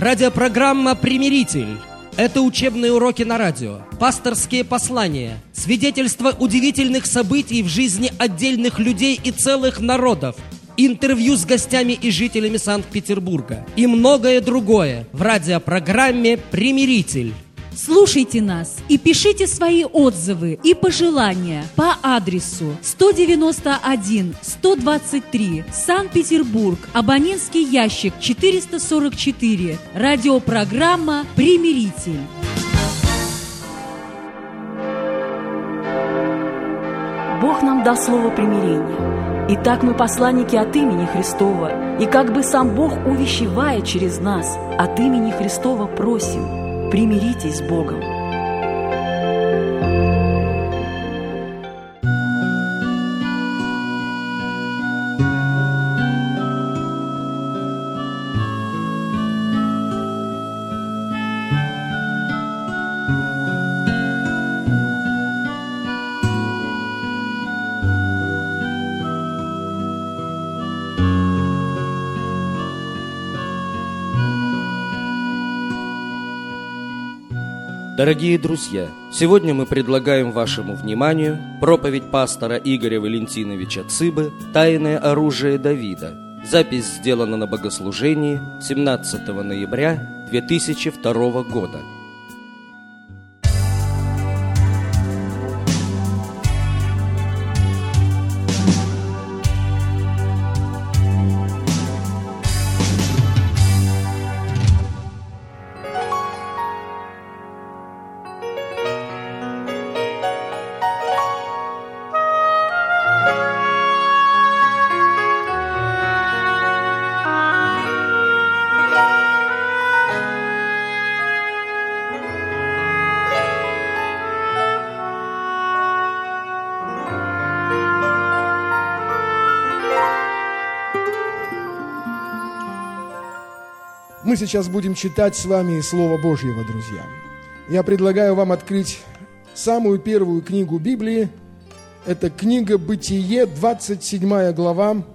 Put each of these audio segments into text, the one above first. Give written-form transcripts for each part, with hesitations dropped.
Радиопрограмма «Примиритель». Это учебные уроки на радио, пасторские послания, свидетельства удивительных событий в жизни отдельных людей и целых народов, интервью с гостями и жителями Санкт-Петербурга и многое другое в радиопрограмме «Примиритель». Слушайте нас и пишите свои отзывы и пожелания по адресу 191-123, Санкт-Петербург, абонентский ящик 444, радиопрограмма «Примиритель». Бог нам дал слово примирения. Итак, мы посланники от имени Христова, и как бы сам Бог увещевает через нас, от имени Христова просим: примиритесь с Богом. Дорогие друзья, сегодня мы предлагаем вашему вниманию проповедь пастора Игоря Валентиновича Цыбы «Тайное оружие Давида». Запись сделана на богослужении 17 ноября 2002 года. Мы сейчас будем читать с вами Слово Божьего, друзья. Я предлагаю вам открыть самую первую книгу Библии. Это книга Бытие, 27 глава,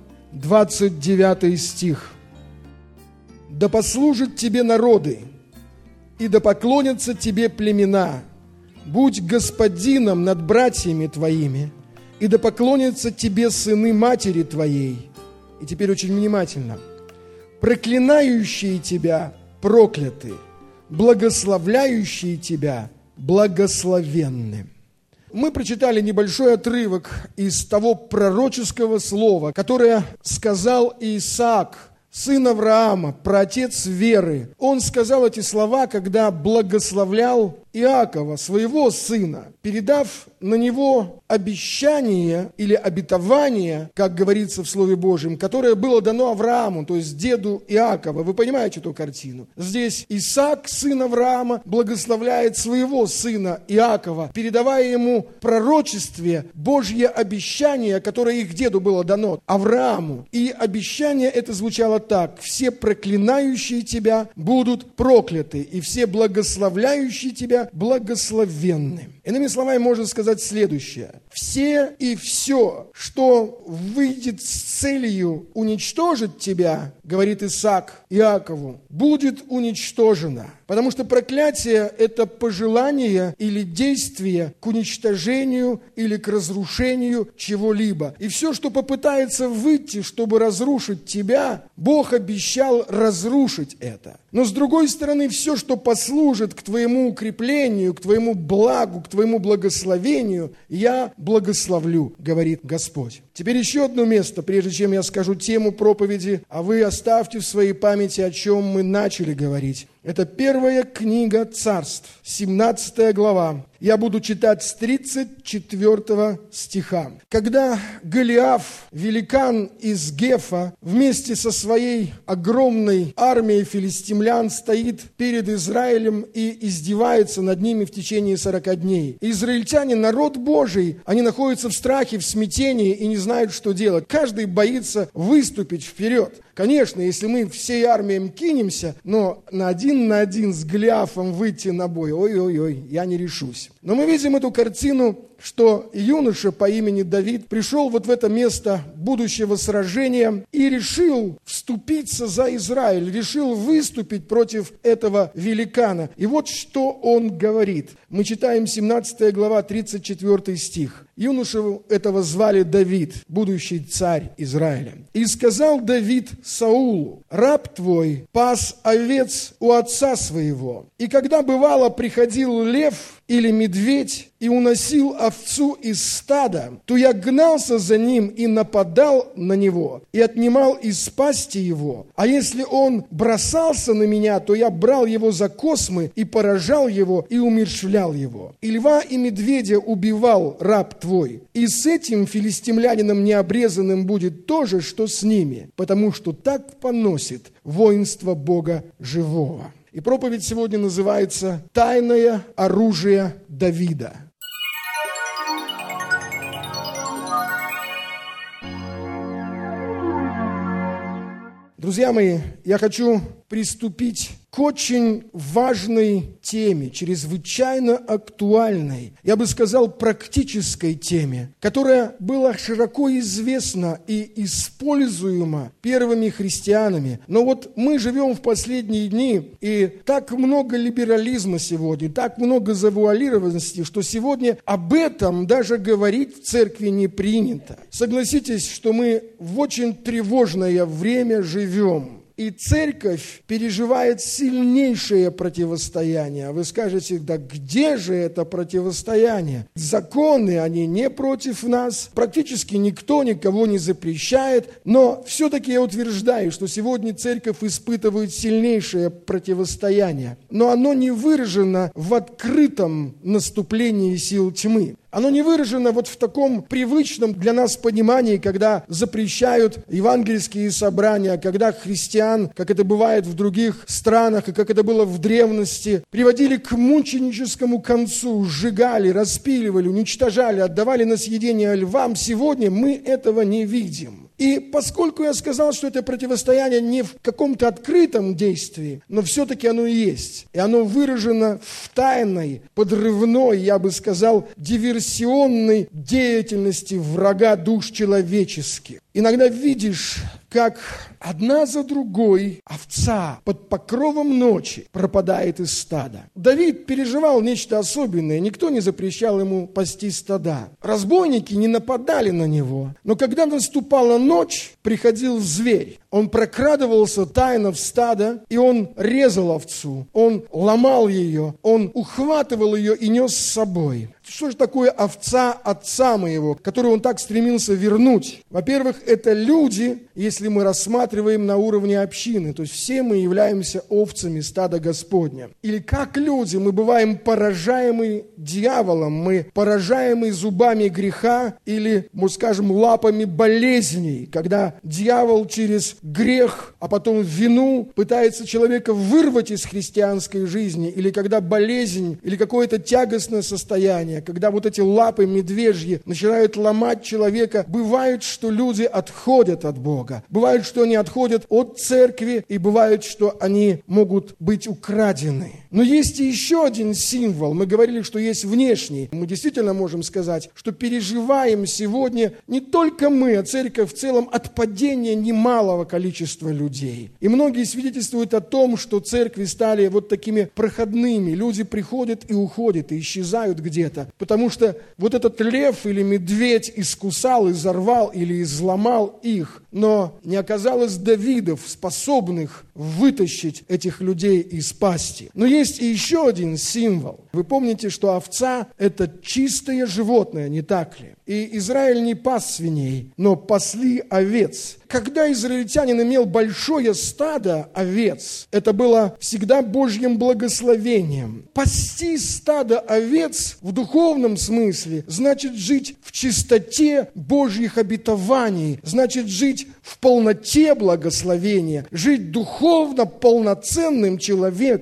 29 стих. «Да послужат тебе народы, и да поклонятся тебе племена. Будь господином над братьями твоими, и да поклонятся тебе сыны матери твоей». И теперь очень внимательно. «Проклинающие тебя прокляты, благословляющие тебя благословенны». Мы прочитали небольшой отрывок из того пророческого слова, которое сказал Исаак, сын Авраама, праотец веры. Он сказал эти слова, когда благословлял Иакова, своего сына, передав на него обещание или обетование, как говорится в Слове Божьем, которое было дано Аврааму, то есть деду Иакова. Вы понимаете эту картину? Здесь Исаак, сын Авраама, благословляет своего сына Иакова, передавая ему пророчестве Божье обещание, которое их деду было дано, Аврааму. И обещание это звучало так: «Все проклинающие тебя будут прокляты, и все благословляющие тебя благословенны». Иными словами, можно сказать следующее. Все и все, что выйдет с целью уничтожить тебя, говорит Исаак Иакову, будет уничтожено. Потому что проклятие – это пожелание или действие к уничтожению или к разрушению чего-либо. И все, что попытается выйти, чтобы разрушить тебя, Бог обещал разрушить это. Но с другой стороны, все, что послужит к твоему укреплению, к твоему благу, к твоему благословению, я благословлю, говорит Господь. Теперь еще одно место, прежде чем я скажу тему проповеди, а вы оставьте в своей памяти, о чем мы начали говорить. Это первая книга Царств, 17 глава. Я буду читать с 34 стиха. Когда Голиаф, великан из Гефа, вместе со своей огромной армией филистимлян стоит перед Израилем и издевается над ними в течение 40 дней. Израильтяне, народ Божий, они находятся в страхе, в смятении и не знают, что делать. Каждый боится выступить вперед. Конечно, если мы всей армией кинемся, но на один с Голиафом выйти на бой, ой-ой-ой, я не решусь. Но мы видим эту картину что юноша по имени Давид пришел вот в это место будущего сражения и решил вступиться за Израиль, решил выступить против этого великана. И вот что он говорит. Мы читаем 17 глава, 34 стих. Юношу этого звали Давид, будущий царь Израиля. «И сказал Давид Саулу: раб твой пас овец у отца своего, и когда бывало приходил лев или медведь и уносил овцу из стада, то я гнался за ним и нападал на него, и отнимал из пасти его. А если он бросался на меня, то я брал его за космы и поражал его и умерщвлял его. И льва и медведя убивал раб твой, и с этим филистимлянином необрезанным будет то же, что с ними, потому что так поносит воинство Бога живого». И проповедь сегодня называется «Тайное оружие Давида». Друзья мои, я хочу приступить к очень важной теме, чрезвычайно актуальной, я бы сказал, практической теме, которая была широко известна и используема первыми христианами. Но вот мы живем в последние дни, и так много либерализма сегодня, так много завуалированности, что сегодня об этом даже говорить в церкви не принято. Согласитесь, что мы в очень тревожное время живем. И церковь переживает сильнейшее противостояние. Вы скажете, да где же это противостояние? Законы, они не против нас. Практически никто никого не запрещает. Но все-таки я утверждаю, что сегодня церковь испытывает сильнейшее противостояние. Но оно не выражено в открытом наступлении сил тьмы. Оно не выражено вот в таком привычном для нас понимании, когда запрещают евангельские собрания, когда христиан, как это бывает в других странах и как это было в древности, приводили к мученическому концу, сжигали, распиливали, уничтожали, отдавали на съедение львам. Сегодня мы этого не видим. И поскольку я сказал, что это противостояние не в каком-то открытом действии, но все-таки оно и есть. И оно выражено в тайной, подрывной, я бы сказал, диверсионной деятельности врага душ человеческих. Иногда видишь, как одна за другой овца под покровом ночи пропадает из стада. Давид переживал нечто особенное, никто не запрещал ему пасти стада. Разбойники не нападали на него, но когда наступала ночь, приходил зверь. Он прокрадывался тайно в стадо, и он резал овцу, он ломал ее, он ухватывал ее и нес с собой. Что же такое овца отца моего, которую он так стремился вернуть? Во-первых, это люди, если мы рассматриваем на уровне общины, то есть все мы являемся овцами стада Господня. Или как люди, мы бываем поражаемы дьяволом, мы поражаемы зубами греха или, мы скажем, лапами болезней, когда дьявол через грех, а потом вину пытается человека вырвать из христианской жизни, или когда болезнь, или какое-то тягостное состояние, когда вот эти лапы медвежьи начинают ломать человека, бывает, что люди отходят от Бога, бывает, что они отходят от церкви, и бывает, что они могут быть украдены. Но есть и еще один символ. Мы говорили, что есть внешний. Мы действительно можем сказать, что переживаем сегодня не только мы, а церковь в целом от падения немалого количества людей. И многие свидетельствуют о том, что церкви стали вот такими проходными. Люди приходят и уходят, и исчезают где-то. Потому что вот этот лев или медведь искусал, изорвал или изломал их. Но не оказалось Давидов, способных вытащить этих людей из пасти. Но есть и еще один символ. Вы помните, что овца – это чистое животное, не так ли? И Израиль не пас свиней, но пасли овец. Когда израильтянин имел большое стадо овец, это было всегда Божьим благословением. Пасти стадо овец в духовном смысле значит жить в чистоте Божьих обетований, значит жить в полноте благословения, жить духовно полноценным человеком.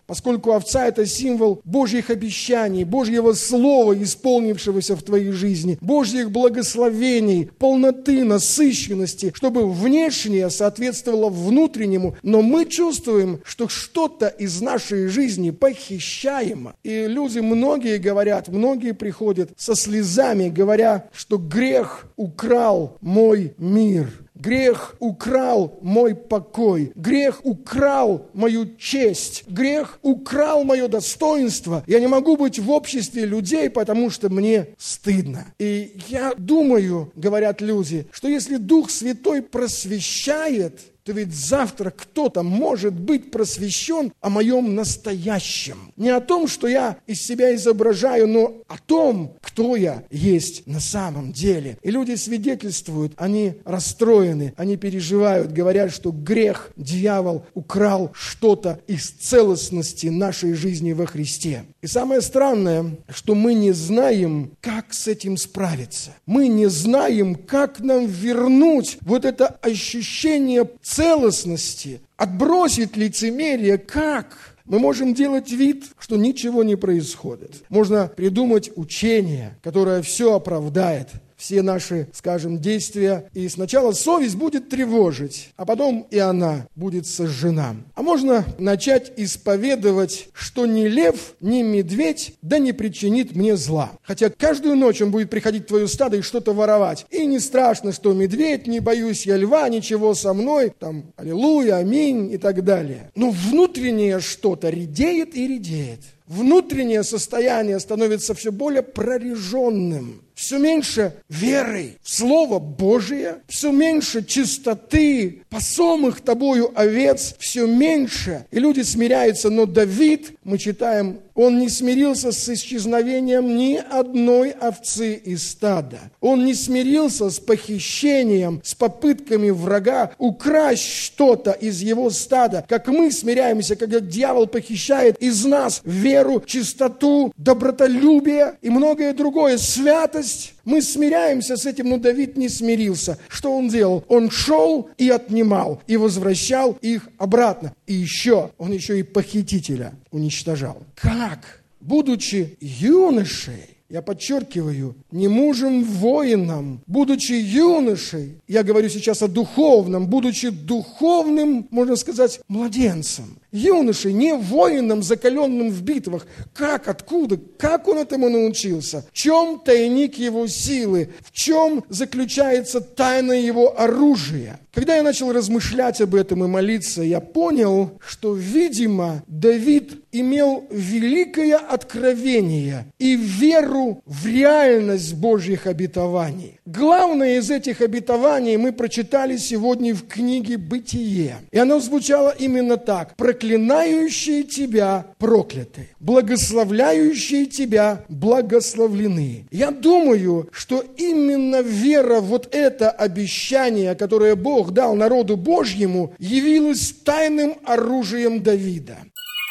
поскольку овца – это символ Божьих обещаний, Божьего слова, исполнившегося в твоей жизни, Божьих благословений, полноты, насыщенности, чтобы внешнее соответствовало внутреннему, но мы чувствуем, что что-то из нашей жизни похищаемо. И люди, многие говорят, многие приходят со слезами, говоря, что грех украл мой мир. Грех украл мой покой, грех украл мою честь, грех украл мое достоинство. Я не могу быть в обществе людей, потому что мне стыдно. И я думаю, говорят люди, что если Дух Святой просвещает, то ведь завтра кто-то может быть просвещен о моем настоящем. Не о том, что я из себя изображаю, но о том, кто я есть на самом деле. И люди свидетельствуют, они расстроены, они переживают, говорят, что грех, дьявол украл что-то из целостности нашей жизни во Христе. И самое странное, что мы не знаем, как с этим справиться. Мы не знаем, как нам вернуть вот это ощущение целостности, отбросить лицемерие, как? Мы можем делать вид, что ничего не происходит. Можно придумать учение, которое все оправдает, все наши, скажем, действия. И сначала совесть будет тревожить, а потом и она будет сожжена. А можно начать исповедовать, что ни лев, ни медведь да не причинит мне зла. Хотя каждую ночь он будет приходить в твое стадо и что-то воровать. И не страшно, что медведь, не боюсь я льва, ничего со мной, там, аллилуйя, аминь и так далее. Но внутреннее что-то редеет и редеет. Внутреннее состояние становится все более прореженным. Все меньше веры в Слово Божие, все меньше чистоты пасомых тобою овец, все меньше. И люди смиряются, но Давид, мы читаем, он не смирился с исчезновением ни одной овцы из стада. Он не смирился с похищением, с попытками врага украсть что-то из его стада, как мы смиряемся, когда дьявол похищает из нас веру, чистоту, добротолюбие и многое другое, святость. Мы смиряемся с этим, но Давид не смирился. Что он делал? Он шел и отнимал, и возвращал их обратно. И он еще и похитителя уничтожал. Как? Будучи юношей, я подчеркиваю, не мужем-воином, будучи юношей, я говорю сейчас о духовном, будучи духовным, можно сказать, младенцем, юношей, не воином, закаленным в битвах. Как, откуда, как он этому научился? В чем тайник его силы? В чем заключается тайна его оружия? Когда я начал размышлять об этом и молиться, я понял, что, видимо, Давид имел великое откровение и веру в реальность Божьих обетований. Главное из этих обетований мы прочитали сегодня в книге «Бытие». И оно звучало именно так. «Проклинающие тебя прокляты, благословляющие тебя благословлены». Я думаю, что именно вера в вот это обещание, которое Бог дал народу Божьему, явилась тайным оружием Давида.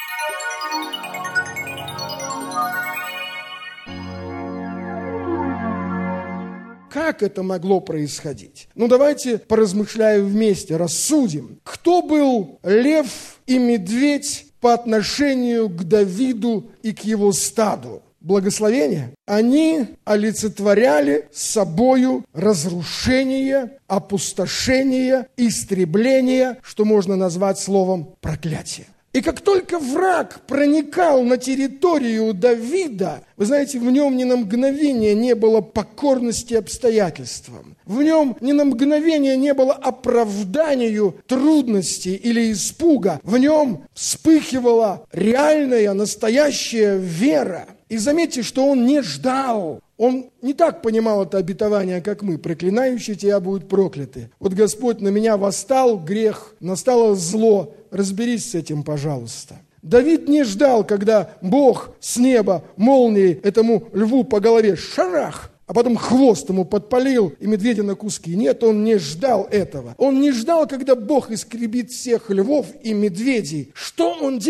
Как это могло происходить? Давайте поразмышляем вместе, рассудим. Кто был лев и медведь по отношению к Давиду и к его стаду? Благословение. Они олицетворяли собою разрушение, опустошение, истребление, что можно назвать словом проклятие. И как только враг проникал на территорию Давида, вы знаете, в нем ни на мгновение не было покорности обстоятельствам. В нем ни на мгновение не было оправданию трудностей или испуга. В нем вспыхивала реальная, настоящая вера. И заметьте, что он не ждал. Он не так понимал это обетование, как мы. Проклинающие тебя будут прокляты. Вот Господь на меня восстал грех, настало зло. Разберись с этим, пожалуйста. Давид не ждал, когда Бог с неба молнией этому льву по голове шарах, а потом хвост ему подпалил и медведя на куски. Нет, он не ждал этого. Он не ждал, когда Бог искребит всех львов и медведей. Что он делал?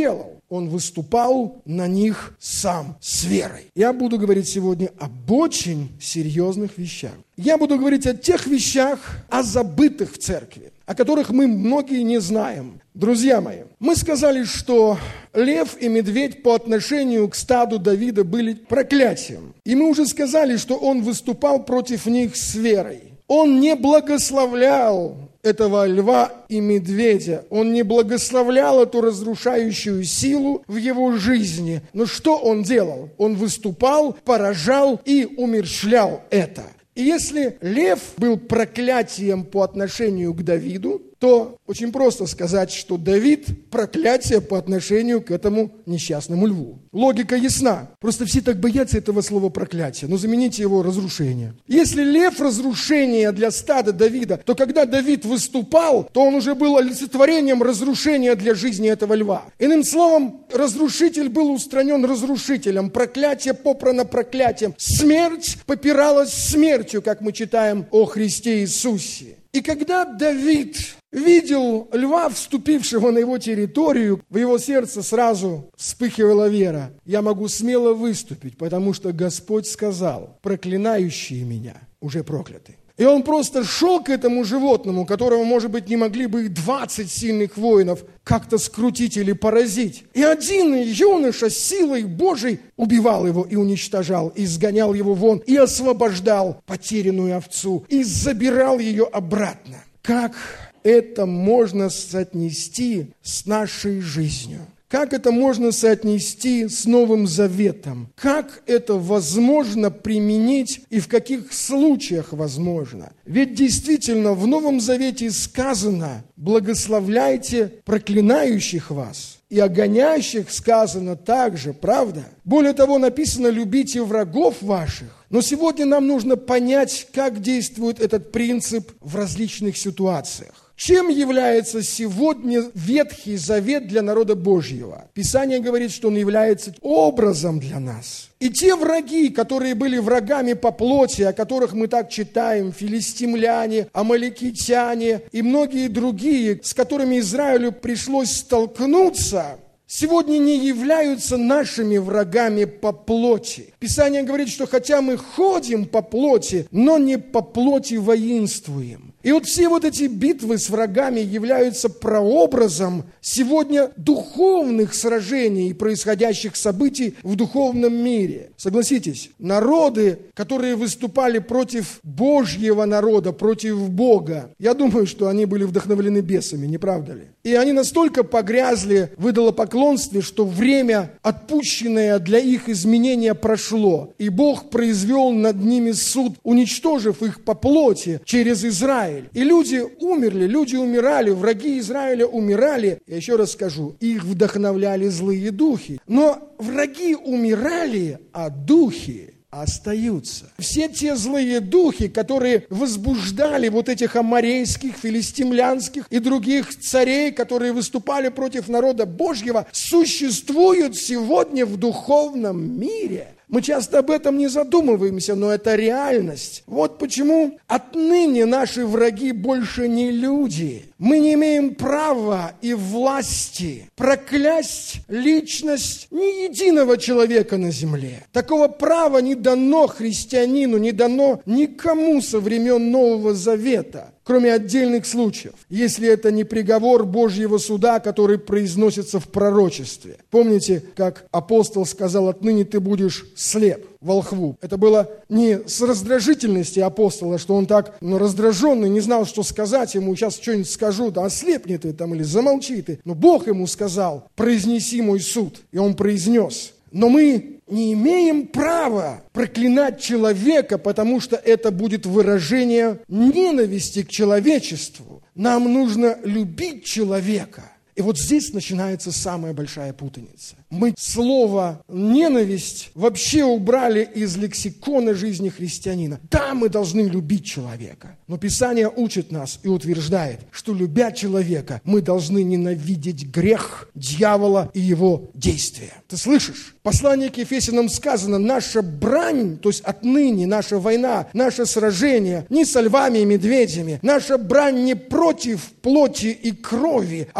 он выступал на них сам с верой. Я буду говорить сегодня об очень серьезных вещах. Я буду говорить о тех вещах, о забытых в церкви, о которых мы многие не знаем. Друзья мои, мы сказали, что лев и медведь по отношению к стаду Давида были проклятием. И мы уже сказали, что он выступал против них с верой. Он не благословлял этого льва и медведя. Он не благословлял эту разрушающую силу в его жизни. Но что он делал? Он выступал, поражал и умерщвлял это. И если лев был проклятием по отношению к Давиду, то очень просто сказать, что Давид – проклятие по отношению к этому несчастному льву. Логика ясна. Просто все так боятся этого слова «проклятие», но замените его «разрушение». Если лев – разрушение для стада Давида, то когда Давид выступал, то он уже был олицетворением разрушения для жизни этого льва. Иным словом, разрушитель был устранен разрушителем, проклятие попрано проклятием, смерть попиралась смертью, как мы читаем о Христе Иисусе. И когда Давид видел льва, вступившего на его территорию, в его сердце сразу вспыхивала вера. Я могу смело выступить, потому что Господь сказал: проклинающие меня уже прокляты. И он просто шел к этому животному, которого, может быть, не могли бы и 20 сильных воинов как-то скрутить или поразить. И один юноша силой Божией убивал его и уничтожал, и изгонял его вон, и освобождал потерянную овцу, и забирал ее обратно. Как это можно соотнести с нашей жизнью? Как это можно соотнести с Новым Заветом? Как это возможно применить и в каких случаях возможно? Ведь действительно в Новом Завете сказано: благословляйте проклинающих вас. И о гонящих сказано также, правда? Более того, написано: любите врагов ваших. Но сегодня нам нужно понять, как действует этот принцип в различных ситуациях. Чем является сегодня Ветхий Завет для народа Божьего? Писание говорит, что он является образом для нас. И те враги, которые были врагами по плоти, о которых мы так читаем, филистимляне, амаликитяне и многие другие, с которыми Израилю пришлось столкнуться, сегодня не являются нашими врагами по плоти. Писание говорит, что хотя мы ходим по плоти, но не по плоти воинствуем. И вот все вот эти битвы с врагами являются прообразом сегодня духовных сражений и происходящих событий в духовном мире. Согласитесь, народы, которые выступали против Божьего народа, против Бога, я думаю, что они были вдохновлены бесами, не правда ли? И они настолько погрязли в идолопоклонстве, что время, отпущенное для их изменения, прошло. И Бог произвел над ними суд, уничтожив их по плоти через Израиль. И люди умерли, люди умирали, враги Израиля умирали. Я еще раз скажу, их вдохновляли злые духи. Но враги умирали, а духи остаются. Все те злые духи, которые возбуждали вот этих аморейских, филистимлянских и других царей, которые выступали против народа Божьего, существуют сегодня в духовном мире. Мы часто об этом не задумываемся, но это реальность. Вот почему отныне наши враги больше не люди. Мы не имеем права и власти проклясть личность ни единого человека на земле. Такого права не дано христианину, не дано никому со времен Нового Завета, кроме отдельных случаев, если это не приговор Божьего суда, который произносится в пророчестве. Помните, как апостол сказал: отныне ты будешь слеп, волхву. Это было не с раздражительности апостола, что он так раздраженный, не знал, что сказать ему: сейчас что-нибудь скажу, да ослепни ты там или замолчи ты. Но Бог ему сказал: произнеси мой суд. И он произнес. Но мы не имеем права проклинать человека, потому что это будет выражение ненависти к человечеству. Нам нужно любить человека. И вот здесь начинается самая большая путаница. Мы слово «ненависть» вообще убрали из лексикона жизни христианина. Да, мы должны любить человека, но Писание учит нас и утверждает, что, любя человека, мы должны ненавидеть грех, дьявола и его действия. Ты слышишь? В послании к Ефесянам сказано: наша брань, то есть отныне наша война, наше сражение не со львами и медведями, наша брань не против плоти и крови, а против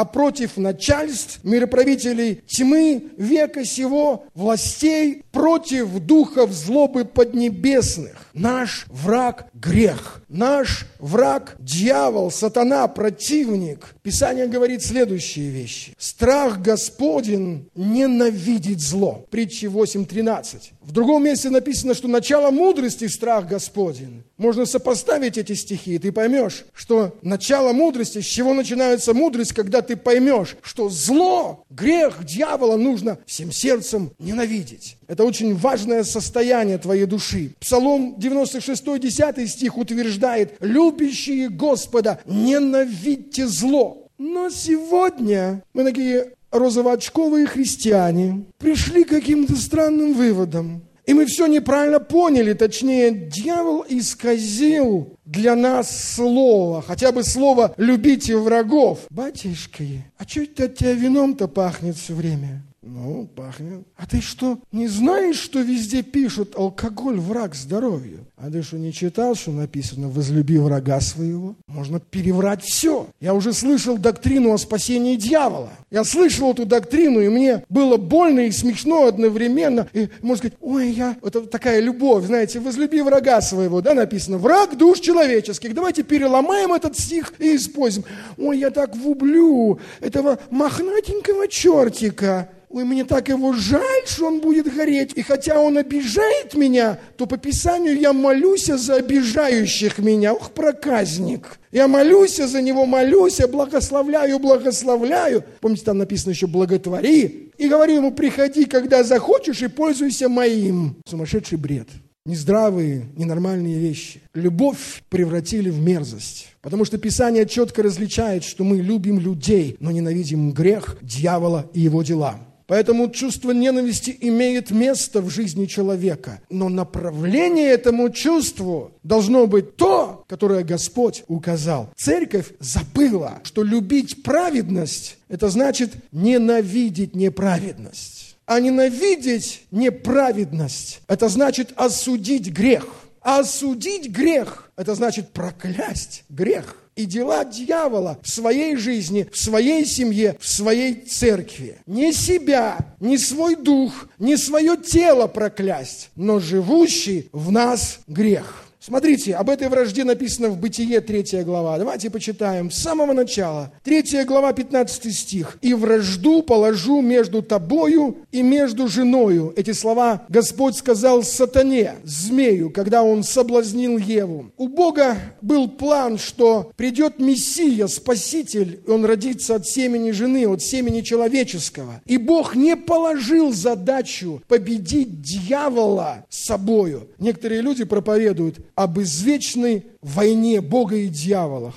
против начальств, мироправителей тьмы, века сего, властей, против духов злобы поднебесных. Наш враг – грех. Наш враг – дьявол, сатана, противник. Писание говорит следующие вещи. Страх Господень ненавидит зло. Притчи 8:13. В другом месте написано, что начало мудрости – страх Господень. Можно сопоставить эти стихи, и ты поймешь, что начало мудрости, с чего начинается мудрость, когда ты поймешь, что зло, грех, дьявола нужно всем сердцем ненавидеть. Это очень важное состояние твоей души. Псалом 96, 10 стих утверждает: «Любящие Господа, ненавидьте зло». Но сегодня мы такие розовоочковые христиане пришли к каким-то странным выводам. И мы все неправильно поняли, точнее, дьявол исказил для нас слово, хотя бы слово «любите врагов». Батюшки, а что это от тебя вином-то пахнет все время? Ну, пахнет. А ты что, не знаешь, что везде пишут алкоголь враг здоровью? А ты что, не читал, что написано «возлюби врага своего»? Можно переврать все. Я уже слышал доктрину о спасении дьявола. Я слышал эту доктрину, и мне было больно и смешно одновременно. И можно сказать: ой, это такая любовь, знаете, «возлюби врага своего», да, написано. Враг душ человеческих. Давайте переломаем этот стих и используем. Ой, я так люблю этого мохнатенького чертика. Ой, мне так его жаль, что он будет гореть. И хотя он обижает меня, то по Писанию я молюсь за обижающих меня. Ух, проказник. Я молюсь за него, молюсь, я благословляю. Помните, там написано еще «благотвори». И говорю ему: приходи, когда захочешь, и пользуйся моим. Сумасшедший бред. Нездравые, ненормальные вещи. Любовь превратили в мерзость. Потому что Писание четко различает, что мы любим людей, но ненавидим грех, дьявола и его дела. Поэтому чувство ненависти имеет место в жизни человека. Но направление этому чувству должно быть то, которое Господь указал. Церковь забыла, что любить праведность – это значит ненавидеть неправедность. А ненавидеть неправедность – это значит осудить грех. А осудить грех – это значит проклясть грех. И дела дьявола в своей жизни, в своей семье, в своей церкви. Не себя, не свой дух, не свое тело проклясть, но живущий в нас грех. Смотрите, об этой вражде написано в Бытие 3 глава. Давайте почитаем с самого начала. 3 глава, 15 стих. «И вражду положу между тобою и между женою». Эти слова Господь сказал сатане, змею, когда он соблазнил Еву. У Бога был план, что придет Мессия, Спаситель, и он родится от семени жены, от семени человеческого. И Бог не положил задачу победить дьявола с собою. Некоторые люди проповедуют об извечной войне Бога и дьявола.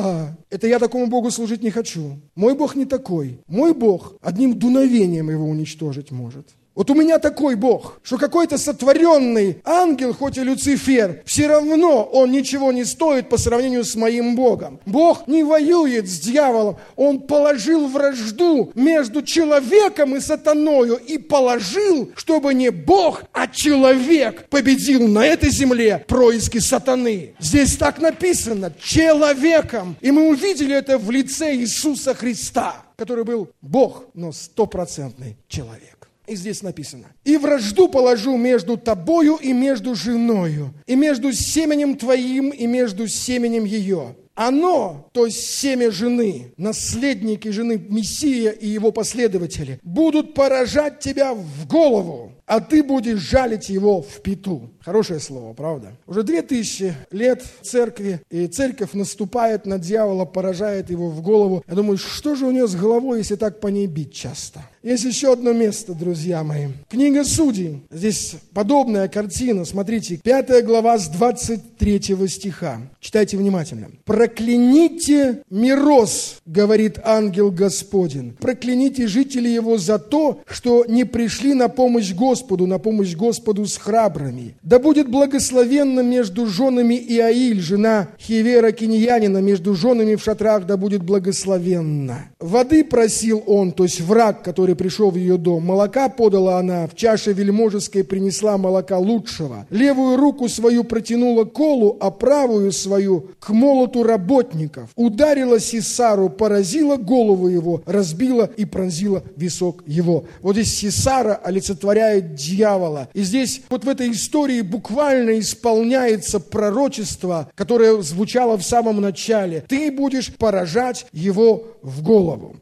Это я такому Богу служить не хочу. Мой Бог не такой. Мой Бог одним дуновением его уничтожить может. Вот у меня такой Бог, что какой-то сотворенный ангел, хоть и Люцифер, все равно он ничего не стоит по сравнению с моим Богом. Бог не воюет с дьяволом. Он положил вражду между человеком и сатаною и положил, чтобы не Бог, а человек победил на этой земле происки сатаны. Здесь так написано: человеком. И мы увидели это в лице Иисуса Христа, который был Бог, но 100% человек. И здесь написано: «И вражду положу между тобою и между женою, и между семенем твоим и между семенем ее». Оно, то есть семя жены, наследники жены Мессия и его последователи, будут поражать тебя в голову, а ты будешь жалить его в пяту. Хорошее слово, правда? Уже 2000 лет церкви, и церковь наступает на дьявола, поражает его в голову. Я думаю, что же у нее с головой, если так по ней бить часто? Есть еще одно место, друзья мои. Книга Судей. Здесь подобная картина. Смотрите, 5 глава с 23 стиха. Читайте внимательно. «Прокляните Мирос, говорит ангел Господень. Прокляните жителей его за то, что не пришли на помощь Господу Господу, на помощь Господу с храбрыми. Да будет благословенно между женами Иаиль, жена Хивера Киньянина, между женами в шатрах да будет благословенно. Воды просил он, то есть враг, который пришел в ее дом. Молока подала она, в чаше вельможеской принесла молока лучшего. Левую руку свою протянула к колу, а правую свою к молоту работников. Ударила Сисару, поразила голову его, разбила и пронзила висок его. Вот здесь Сисара олицетворяет дьявола. И здесь вот в этой истории буквально исполняется пророчество, которое звучало в самом начале. Ты будешь поражать его в голову.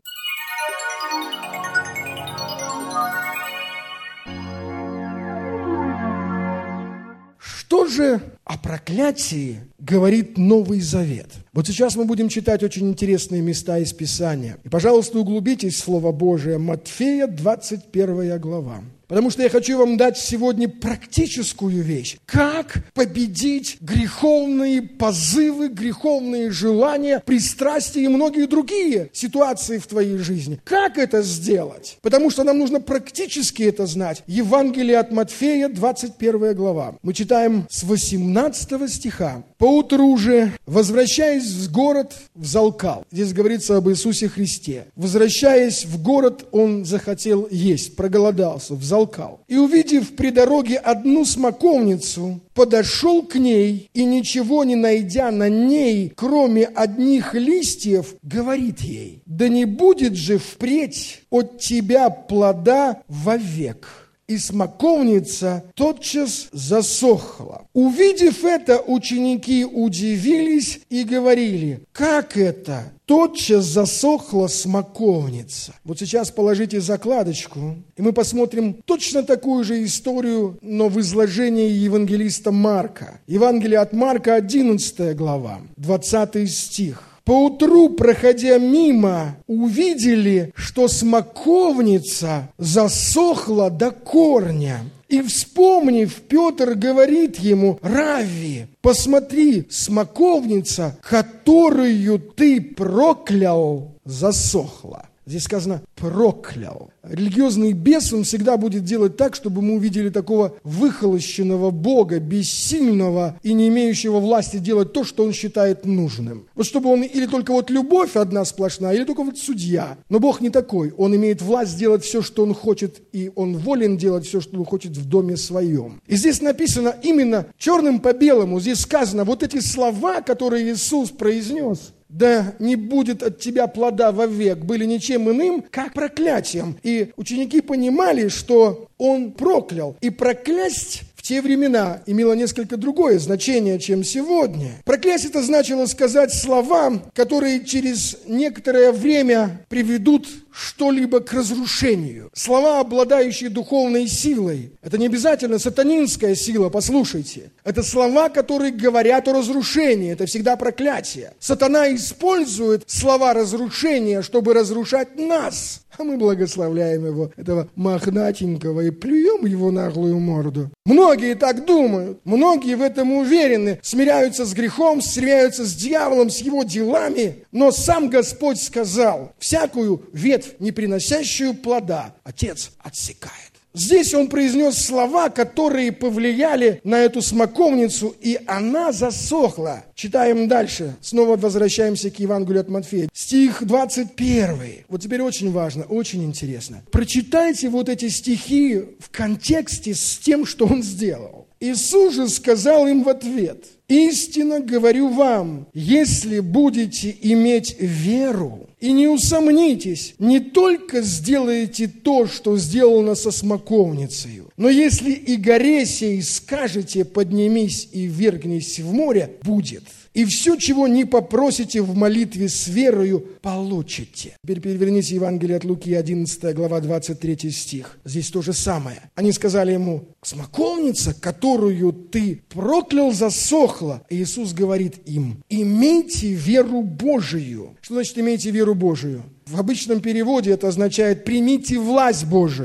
Что же о проклятии говорит Новый Завет? Вот сейчас мы будем читать очень интересные места из Писания. И, пожалуйста, углубитесь в Слово Божие. Матфея, 21 глава. Потому что я хочу вам дать сегодня практическую вещь. Как победить греховные позывы, греховные желания, пристрастия и многие другие ситуации в твоей жизни. Как это сделать? Потому что нам нужно практически это знать. Евангелие от Матфея, 21 глава. Мы читаем с 18 стиха. «Поутру же, возвращаясь в город, взалкал». Здесь говорится об Иисусе Христе. Возвращаясь в город, он захотел есть, проголодался, взалкал. «И, увидев при дороге одну смоковницу, подошел к ней, и, ничего не найдя на ней, кроме одних листьев, говорит ей: да не будет же впредь от тебя плода вовек. И смоковница тотчас засохла. Увидев это, ученики удивились и говорили: как это? Тотчас засохла смоковница. Вот сейчас положите закладочку, и мы посмотрим точно такую же историю, но в изложении евангелиста Марка. Евангелие от Марка, 11 глава, 20 стих. «Поутру, проходя мимо, увидели, что смоковница засохла до корня. И, вспомнив, Петр говорит ему: Равви, посмотри, смоковница, которую ты проклял, засохла». Здесь сказано «проклял». Религиозный бес, он всегда будет делать так, чтобы мы увидели такого выхолощенного Бога, бессильного и не имеющего власти делать то, что он считает нужным. Вот чтобы он или только вот любовь одна сплошная, или только вот судья. Но Бог не такой. Он имеет власть делать все, что он хочет, и он волен делать все, что он хочет в доме своем. И здесь написано именно черным по белому. Здесь сказано вот эти слова, которые Иисус произнес: «Да не будет от тебя плода вовек», были ничем иным, как проклятием. И ученики понимали, что он проклял. И проклясть в те времена имело несколько другое значение, чем сегодня. Проклясть — это значило сказать слова, которые через некоторое время приведут что-либо к разрушению. Слова, обладающие духовной силой. Это не обязательно сатанинская сила, послушайте. Это слова, которые говорят о разрушении. Это всегда проклятие. Сатана использует слова разрушения, чтобы разрушать нас. А мы благословляем его, этого мохнатенького, и плюем его наглую морду. Многие так думают, многие в этом уверены, смиряются с грехом, смиряются с дьяволом, с его делами. Но сам Господь сказал: всякую ветвь, не приносящую плода, Отец отсекает. Здесь он произнес слова, которые повлияли на эту смоковницу, и она засохла. Читаем дальше. Снова возвращаемся к Евангелию от Матфея. Стих 21. Вот теперь очень важно, очень интересно. Прочитайте вот эти стихи в контексте с тем, что он сделал. Иисус же сказал им в ответ: «Истинно говорю вам, если будете иметь веру и не усомнитесь, не только сделаете то, что сделано со смоковницей, но если и горе сей скажете: поднимись и ввергнись в море, будет. И все, чего не попросите в молитве с верою, получите». Теперь переверните Евангелие от Луки, 11 глава, 23 стих. Здесь то же самое. Они сказали ему: «Смоковница, которую ты проклял, засохла». И Иисус говорит им: «Имейте веру Божию». Что значит «имейте веру Божию»? В обычном переводе это означает «примите власть Божию».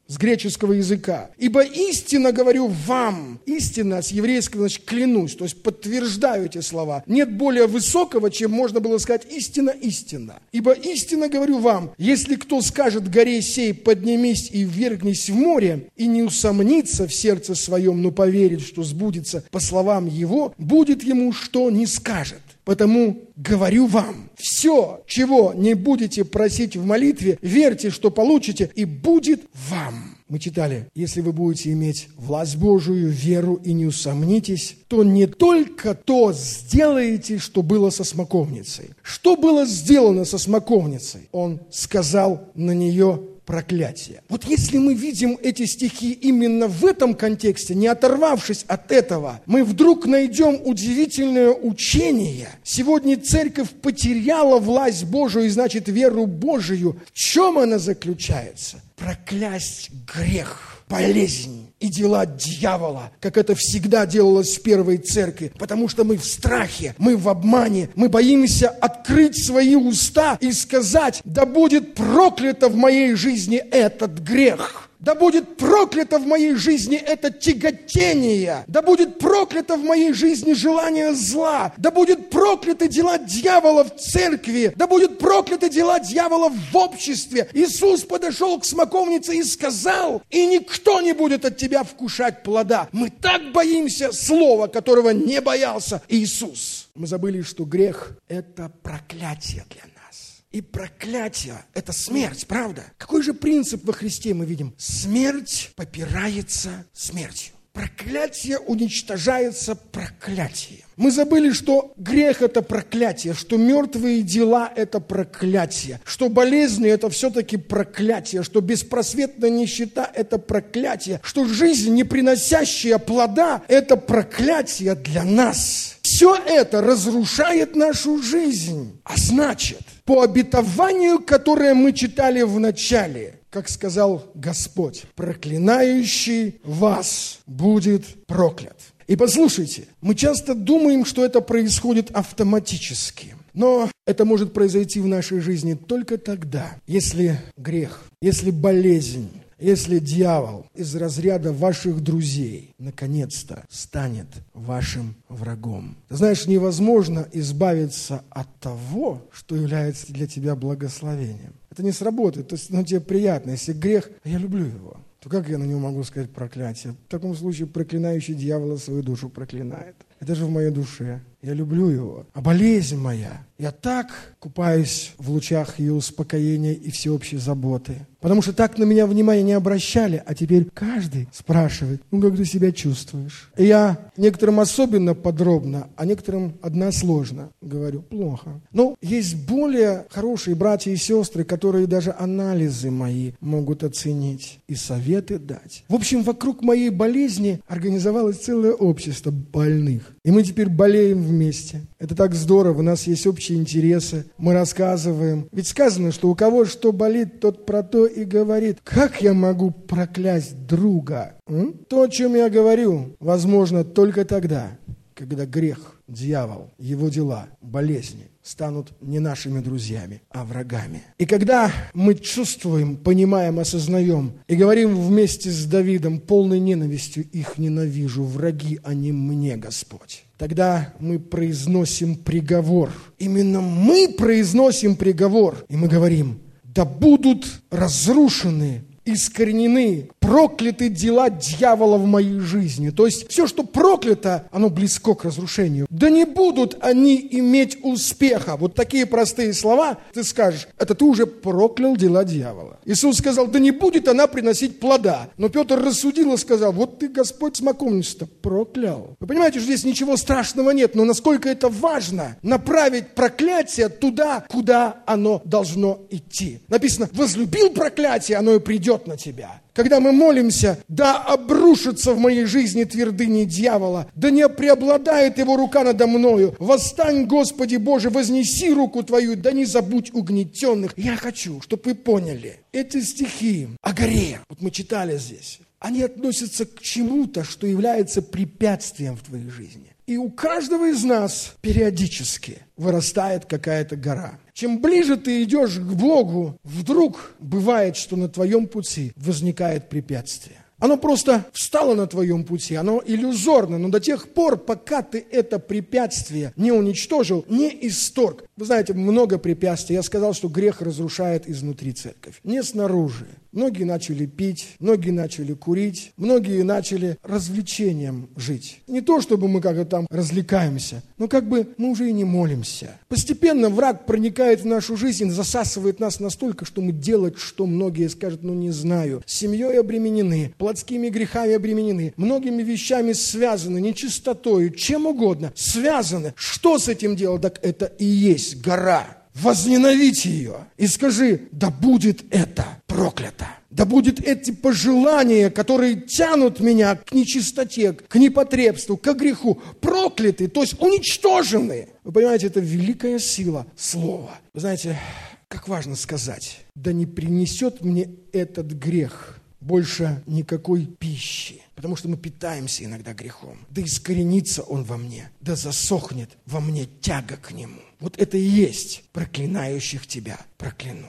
с греческого языка. Ибо истинно говорю вам, истинно с еврейского, значит, клянусь, то есть подтверждаю эти слова. Нет более высокого, чем можно было сказать истинно, истинно. Ибо истинно говорю вам, если кто скажет горе сей, поднимись и ввергнись в море, и не усомнится в сердце своем, но поверит, что сбудется по словам его, будет ему, что не скажет. Потому говорю вам, все, чего не будете просить в молитве, верьте, что получите, и будет вам. Мы читали, если вы будете иметь власть Божию, веру и не усомнитесь, то не только то сделаете, что было со смоковницей. Что было сделано со смоковницей? Он сказал на нее проклятие. Вот если мы видим эти стихи именно в этом контексте, не оторвавшись от этого, мы вдруг найдем удивительное учение. Сегодня церковь потеряла власть Божию и, значит, веру Божию. В чем она заключается? Проклясть грех, болезнь и дела дьявола, как это всегда делалось в первой церкви, потому что мы в страхе, мы в обмане, мы боимся открыть свои уста и сказать: да будет проклято в моей жизни этот грех. Да будет проклято в моей жизни это тяготение. Да будет проклято в моей жизни желание зла. Да будет прокляты дела дьявола в церкви. Да будет прокляты дела дьявола в обществе. Иисус подошел к смоковнице и сказал: и никто не будет от тебя вкушать плода. Мы так боимся слова, которого не боялся Иисус. Мы забыли, что грех – это проклятие для нас. И проклятие – это смерть, правда? Какой же принцип во Христе мы видим? Смерть попирается смертью. Проклятие уничтожается проклятием. Мы забыли, что грех – это проклятие, что мертвые дела – это проклятие, что болезни – это все-таки проклятие, что беспросветная нищета – это проклятие, что жизнь, не приносящая плода – это проклятие для нас. Все это разрушает нашу жизнь. А значит, по обетованию, которое мы читали в начале, как сказал Господь: проклинающий вас будет проклят. И послушайте, мы часто думаем, что это происходит автоматически. Но это может произойти в нашей жизни только тогда, если грех, если болезнь, если дьявол из разряда ваших друзей наконец-то станет вашим врагом. Ты знаешь, невозможно избавиться от того, что является для тебя благословением. Это не сработает, то есть тебе приятно. Если грех, я люблю его, то как я на него могу сказать проклятие? В таком случае проклинающий дьявола свою душу проклинает. Это же в моей душе. Я люблю его. А болезнь моя, я так купаюсь в лучах ее успокоения и всеобщей заботы. Потому что так на меня внимания не обращали, а теперь каждый спрашивает: ну как ты себя чувствуешь? И я некоторым особенно подробно, а некоторым односложно говорю: плохо. Но есть более хорошие братья и сестры, которые даже анализы мои могут оценить и советы дать. В общем, вокруг моей болезни организовалось целое общество больных. И мы теперь болеем вместе. Это так здорово, у нас есть общие интересы, мы рассказываем. Ведь сказано, что у кого что болит, тот про то и говорит. Как я могу проклясть друга? То, о чем я говорю, возможно только тогда, когда грех, дьявол, его дела, болезни станут не нашими друзьями, а врагами. И когда мы чувствуем, понимаем, осознаем и говорим вместе с Давидом: полной ненавистью их ненавижу, враги они мне, Господь. Тогда мы произносим приговор. Именно мы произносим приговор. И мы говорим: да будут разрушены, искоренены, прокляты дела дьявола в моей жизни. То есть все, что проклято, оно близко к разрушению. Да не будут они иметь успеха. Вот такие простые слова ты скажешь: это ты уже проклял дела дьявола. Иисус сказал: да не будет она приносить плода. Но Петр рассудил и сказал: вот ты, Господь, смоковницу-то проклял. Вы понимаете, что здесь ничего страшного нет, но насколько это важно направить проклятие туда, куда оно должно идти. Написано: возлюбил проклятие, оно и придет на тебя. Когда мы молимся: да обрушится в моей жизни твердыни дьявола, да не преобладает его рука надо мною. Восстань, Господи Боже, вознеси руку Твою, да не забудь угнетенных. Я хочу, чтобы вы поняли, эти стихи о горе, вот мы читали здесь, они относятся к чему-то, что является препятствием в твоей жизни. И у каждого из нас периодически вырастает какая-то гора. Чем ближе ты идешь к Богу, вдруг бывает, что на твоем пути возникает препятствие. Оно просто встало на твоем пути, оно иллюзорно, но до тех пор, пока ты это препятствие не уничтожил, не исторг. Вы знаете, много препятствий. Я сказал, что грех разрушает изнутри церковь, не снаружи. Многие начали пить, многие начали курить, многие начали развлечением жить. Не то, чтобы мы как-то там развлекаемся, но как бы мы уже и не молимся. Постепенно враг проникает в нашу жизнь, засасывает нас настолько, что мы делать, что многие скажут, не знаю. Семьей обременены, плотскими грехами обременены, многими вещами связаны, нечистотою, чем угодно связаны. Что с этим делать? Так это и есть гора. Возненавидь ее и скажи, да будет это проклято. Да будет эти пожелания, которые тянут меня к нечистоте, к непотребству, к греху, прокляты, то есть уничтожены. Вы понимаете, это великая сила слова. Вы знаете, как важно сказать, да не принесет мне этот грех больше никакой пищи, потому что мы питаемся иногда грехом. Да искоренится он во мне, да засохнет во мне тяга к нему. Вот это и есть проклинающих тебя прокляну.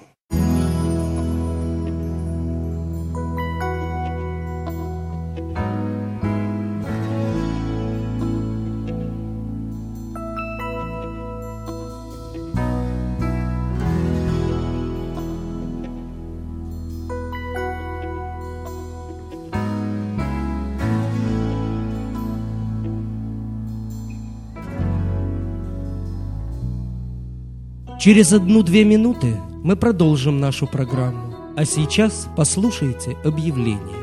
Через 1-2 минуты мы продолжим нашу программу. А сейчас послушайте объявление.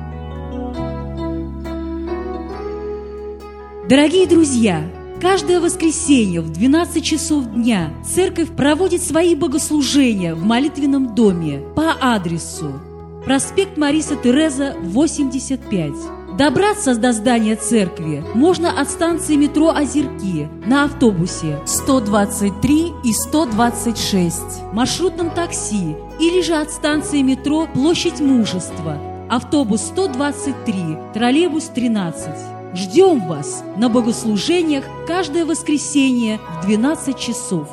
Дорогие друзья, каждое воскресенье в 12 часов дня церковь проводит свои богослужения в молитвенном доме по адресу проспект Мариса Тереза, 85. Добраться до здания церкви можно от станции метро «Озерки» на автобусе 123 и 126, маршрутном такси или же от станции метро «Площадь Мужества», автобус 123, троллейбус 13. Ждем вас на богослужениях каждое воскресенье в 12 часов.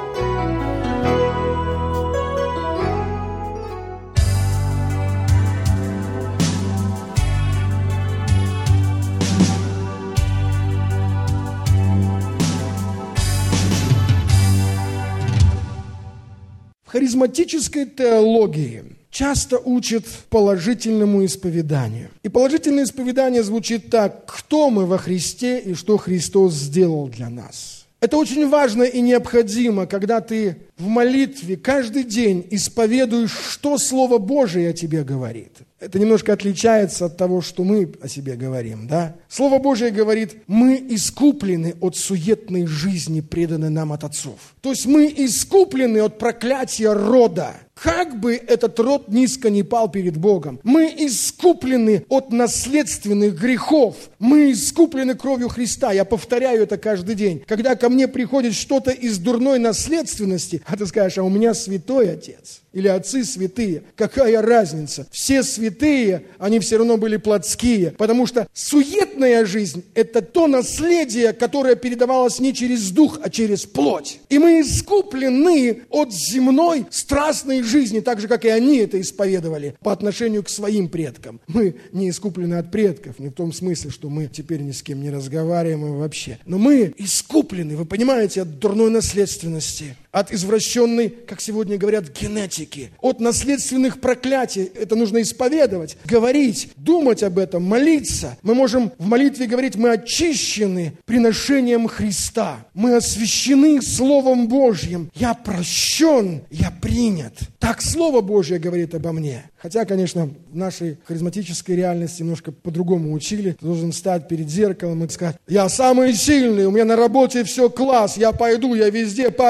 В харизматической теологии часто учат положительному исповеданию. И положительное исповедание звучит так: кто мы во Христе и что Христос сделал для нас. Это очень важно и необходимо, когда ты в молитве каждый день исповедуешь, что Слово Божие о тебе говорит. Это немножко отличается от того, что мы о себе говорим, да? Слово Божие говорит, мы искуплены от суетной жизни, преданной нам от отцов. То есть мы искуплены от проклятия рода. Как бы этот род низко не пал перед Богом, мы искуплены от наследственных грехов. Мы искуплены кровью Христа. Я повторяю это каждый день. Когда ко мне приходит что-то из дурной наследственности, а ты скажешь, а у меня святой отец. Или отцы святые. Какая разница? Все святые, они все равно были плотские. Потому что суетная жизнь – это то наследие, которое передавалось не через дух, а через плоть. И мы искуплены от земной страстной жизни, так же, как и они это исповедовали по отношению к своим предкам. Мы не искуплены от предков, не в том смысле, что мы теперь ни с кем не разговариваем и вообще. Но мы искуплены, вы понимаете, от дурной наследственности, от извращенной, как сегодня говорят, генетики, от наследственных проклятий. Это нужно исповедовать, говорить, думать об этом, молиться. Мы можем в молитве говорить, мы очищены приношением Христа. Мы освящены Словом Божьим. Я прощен, я принят. Так Слово Божье говорит обо мне. Хотя, конечно, в нашей харизматической реальности немножко по-другому учили. Ты должен встать перед зеркалом и сказать, я самый сильный, у меня на работе все класс, я пойду, я везде победитель.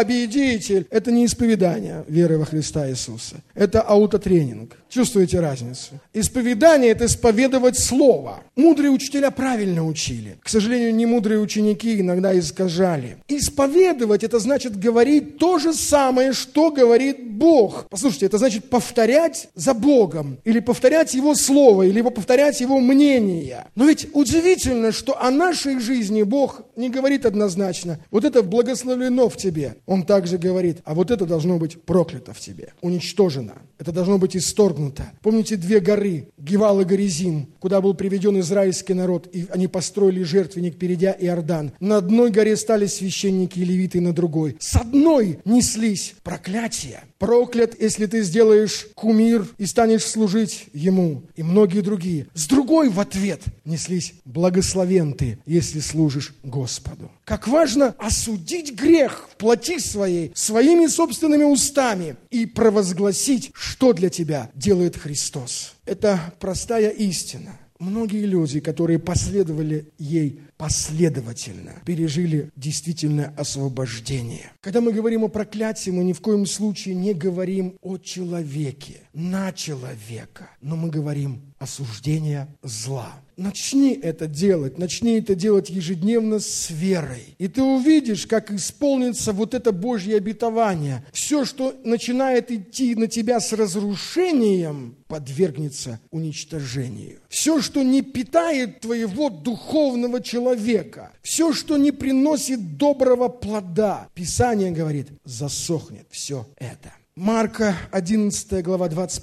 деятель – это не исповедание веры во Христа Иисуса. Это аутотренинг. Чувствуете разницу? Исповедание – это исповедовать Слово. Мудрые учителя правильно учили. К сожалению, немудрые ученики иногда искажали. Исповедовать – это значит говорить то же самое, что говорит Бог. Послушайте, это значит повторять за Богом, или повторять Его Слово, или повторять Его мнение. Но ведь удивительно, что о нашей жизни Бог не говорит однозначно. Вот это благословлено в тебе. Он также говорит, а вот это должно быть проклято в тебе, уничтожено. Это должно быть исторгнуто. Помните 2 горы, Гивал и Горизим, куда был приведен израильский народ, и они построили жертвенник, перейдя Иордан. На одной горе стали священники и левиты, на другой. С одной неслись проклятия. Проклят, если ты сделаешь кумир и станешь служить ему, и многие другие. С другой в ответ неслись благословен ты, если служишь Господу. Как важно осудить грех в плоти своей, своими собственными устами и провозгласить, что для тебя делает Христос. Это простая истина. Многие люди, которые последовали ей последовательно, пережили действительное освобождение. Когда мы говорим о проклятии, мы ни в коем случае не говорим о человеке, на человека, но мы говорим осуждение зла. Начни это делать ежедневно с верой. И ты увидишь, как исполнится вот это Божье обетование. Все, что начинает идти на тебя с разрушением, подвергнется уничтожению. Все, что не питает твоего духовного человека, все, что не приносит доброго плода, Писание говорит, засохнет все это. Марка, 11 глава,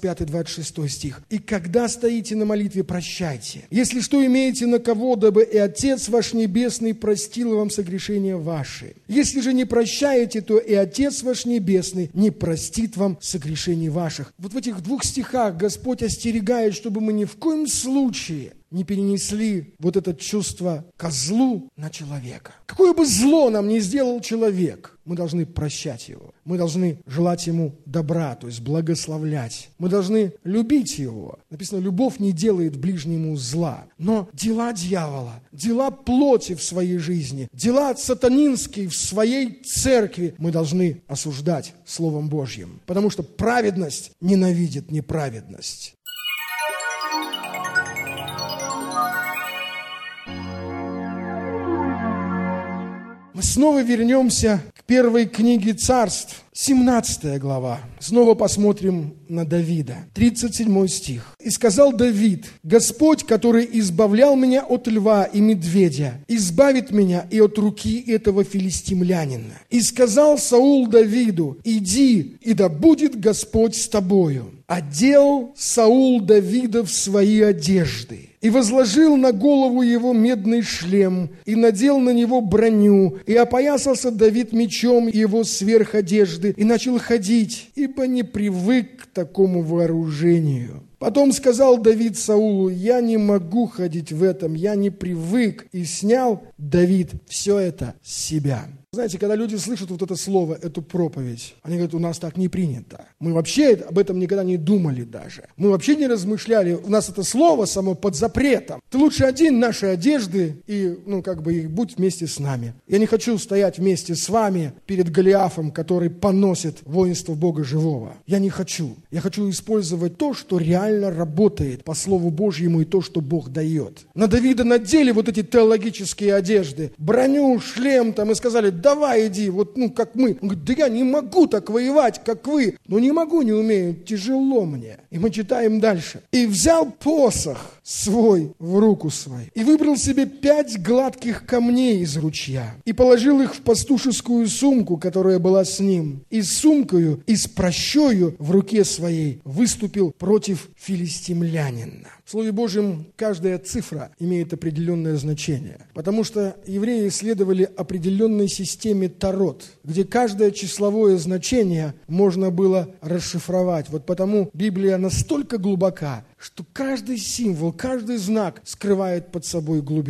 25-26 стих. «И когда стоите на молитве, прощайте. Если что имеете на кого, дабы и Отец ваш Небесный простил вам согрешения ваши. Если же не прощаете, то и Отец ваш Небесный не простит вам согрешений ваших». Вот в этих 2 стихах Господь остерегает, чтобы мы ни в коем случае не перенесли вот это чувство ко злу на человека. Какое бы зло нам ни сделал человек, мы должны прощать его. Мы должны желать ему добра, то есть благословлять. Мы должны любить его. Написано, любовь не делает ближнему зла. Но дела дьявола, дела плоти в своей жизни, дела сатанинские в своей церкви мы должны осуждать Словом Божьим. Потому что праведность ненавидит неправедность. Мы снова вернемся к первой книге Царств, 17 глава. Снова посмотрим на Давида. 37 стих. «И сказал Давид, Господь, который избавлял меня от льва и медведя, избавит меня и от руки этого филистимлянина. И сказал Саул Давиду, иди, и да будет Господь с тобою. Одел Саул Давида в свои одежды, и возложил на голову его медный шлем, и надел на него броню, и опоясался Давид мечом его сверх одежды, и начал ходить, ибо не привык к такому вооружению. Потом сказал Давид Саулу, я не могу ходить в этом, я не привык. И снял Давид все это с себя». Знаете, когда люди слышат вот это слово, эту проповедь, они говорят, у нас так не принято. Мы вообще об этом никогда не думали даже. Мы вообще не размышляли, у нас это слово само под запретом. Ты лучше одень наши одежды и, и будь вместе с нами. Я не хочу стоять вместе с вами перед Голиафом, который поносит воинство Бога живого. Я не хочу. Я хочу использовать то, что реально работает по Слову Божьему и то, что Бог дает. На Давида надели вот эти теологические одежды, броню, шлем и сказали, давай иди, как мы. Он говорит, да я не могу так воевать, как вы. Не могу, не умею, тяжело мне. И мы читаем дальше. «И взял посох свой в руку свою, и выбрал себе 5 гладких камней из ручья, и положил их в пастушескую сумку, которая была с ним, и с сумкою, и с прощою в руке своей выступил против филистимлянина». В Слове Божьем каждая цифра имеет определенное значение, потому что евреи исследовали определенной системе Тарот, где каждое числовое значение можно было расшифровать. Вот потому Библия настолько глубока, что каждый символ, каждый знак скрывает под собой глубину.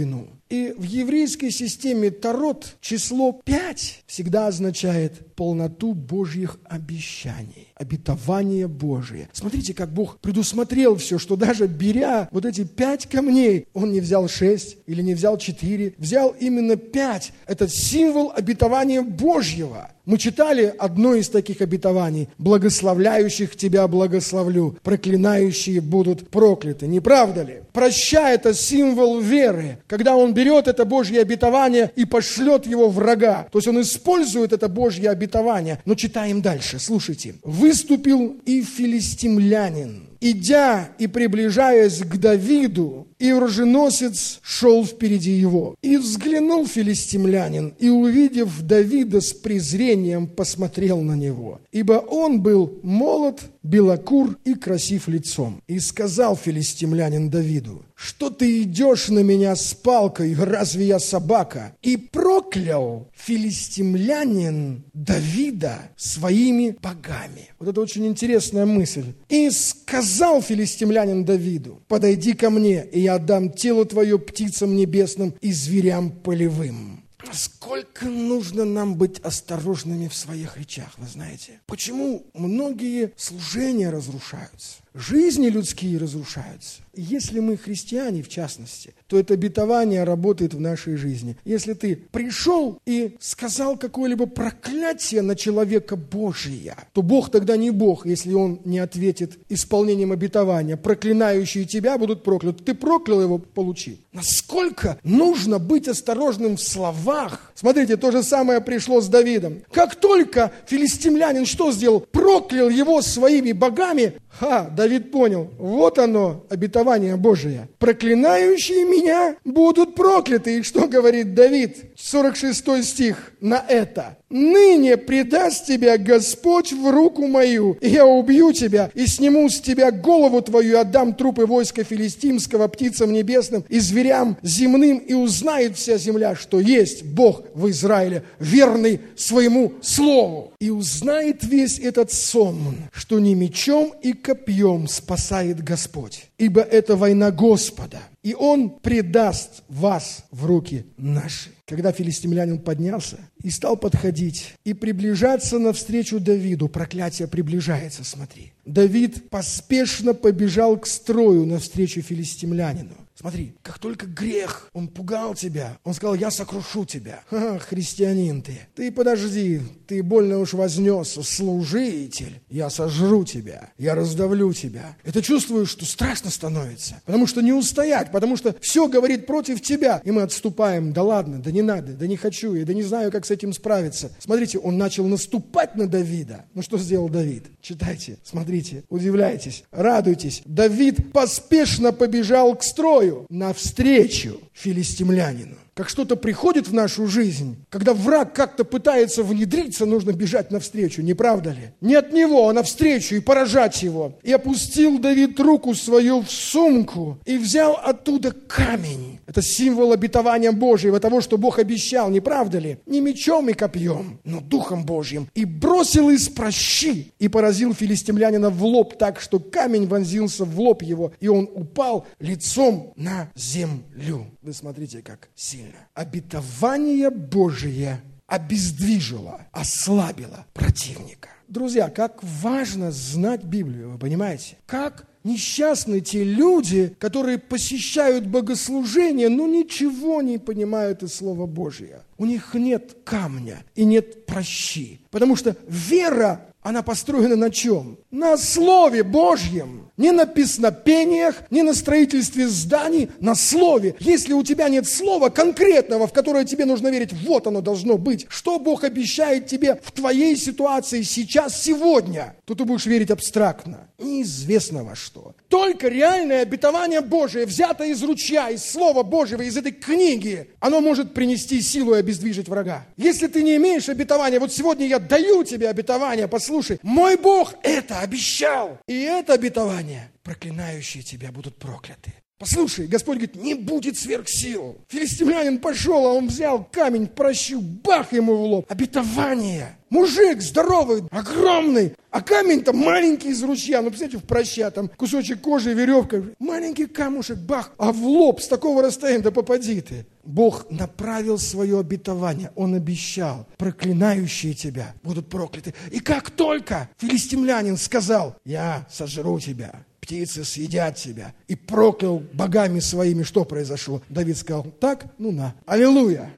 И в еврейской системе Тарот число 5 всегда означает полноту Божьих обещаний, обетование Божие. Смотрите, как Бог предусмотрел все, что даже беря вот эти 5 камней, Он не взял 6 или не взял 4, взял именно 5. Это символ обетования Божьего. Мы читали одно из таких обетований: «Благословляющих тебя благословлю, проклинающие будут прокляты». Не правда ли? Прощай – это символ веры, когда он берет это Божье обетование и пошлет его врага. То есть он использует это Божье обетование. Но читаем дальше, слушайте. «Выступил и филистимлянин, идя и приближаясь к Давиду, и оруженосец шел впереди его. И взглянул филистимлянин, и, увидев Давида, с презрением посмотрел на него, ибо он был молод, белокур и красив лицом. И сказал филистимлянин Давиду: что ты идешь на меня с палкой, разве я собака? И проклял филистимлянин Давида своими богами». Вот это очень интересная мысль. «И сказал филистимлянин Давиду: подойди ко мне, и я отдам тело твое птицам небесным и зверям полевым». Насколько нужно нам быть осторожными в своих речах, вы знаете? Почему многие служения разрушаются? Жизни людские разрушаются. Если мы христиане, в частности, то это обетование работает в нашей жизни. Если ты пришел и сказал какое-либо проклятие на человека Божия, то Бог тогда не Бог, если Он не ответит исполнением обетования. Проклинающие тебя будут прокляты. Ты проклял его, получи. Насколько нужно быть осторожным в словах. Смотрите, то же самое пришло с Давидом. Как только филистимлянин что сделал? Проклял его своими богами. Давид понял, вот оно, обетование Божие. «Проклинающие меня будут прокляты». И что говорит Давид? 46 стих на это. «Ныне предаст тебя Господь в руку мою, и я убью тебя, и сниму с тебя голову твою, и отдам трупы войска филистимского птицам небесным и зверям земным, и узнает вся земля, что есть Бог в Израиле, верный своему слову. И узнает весь этот сон, что не мечом и копьем спасает Господь, ибо это война Господа, и Он предаст вас в руки наши». Когда филистимлянин поднялся и стал подходить и приближаться навстречу Давиду, проклятие приближается, смотри. Давид поспешно побежал к строю навстречу филистимлянину. Смотри, как только грех, он пугал тебя, он сказал: я сокрушу тебя. Христианин ты. Ты подожди, ты больно уж вознесся, служитель. Я сожру тебя, я раздавлю тебя. И ты чувствуешь, что страшно становится, потому что не устоять, потому что все говорит против тебя. И мы отступаем: да ладно, да не надо, да не хочу, да не знаю, как с этим справиться. Смотрите, он начал наступать на Давида. Ну что сделал Давид? Читайте, смотрите, удивляйтесь, радуйтесь. Давид поспешно побежал к строю навстречу филистимлянину. Как что-то приходит в нашу жизнь, когда враг как-то пытается внедриться, нужно бежать навстречу, не правда ли? Не от него, а навстречу и поражать его. И опустил Давид руку свою в сумку и взял оттуда камень. Это символ обетования Божьего, того, что Бог обещал, не правда ли? Не мечом и копьем, но Духом Божьим. И бросил из пращи и поразил филистимлянина в лоб так, что камень вонзился в лоб его, и он упал лицом на землю. Вы смотрите, как сильно. Обетование Божие обездвижило, ослабило противника. Друзья, как важно знать Библию, вы понимаете? Как несчастны те люди, которые посещают богослужения, но ничего не понимают из Слова Божия. У них нет камня и нет пращи, потому что вера, она построена на чем? На Слове Божьем. Не на песнопениях, не на строительстве зданий, на Слове. Если у тебя нет слова конкретного, в которое тебе нужно верить, вот оно должно быть. Что Бог обещает тебе в твоей ситуации сейчас, сегодня, то ты будешь верить абстрактно. Неизвестно во что. Только реальное обетование Божие, взятое из ручья, из Слова Божьего, из этой книги, оно может принести силу и обездвижить врага. Если ты не имеешь обетования, вот сегодня я даю тебе обетование, послушай, мой Бог это обещал. И это обетование, проклинающие тебя будут прокляты. Послушай, Господь говорит, не будет сверхсил. Филистимлянин пошел, а он взял камень, пращу, бах ему в лоб. Обетование. Мужик здоровый, огромный, а камень-то маленький из ручья. Ну, представляете, в праща, там кусочек кожи, веревка. Маленький камушек, бах, а в лоб с такого расстояния, да попади ты. Бог направил свое обетование. Он обещал: проклинающие тебя будут прокляты. И как только филистимлянин сказал: я сожру тебя, птицы съедят тебя, и проклял богами своими, что произошло? Давид сказал: так, ну на, аллилуйя.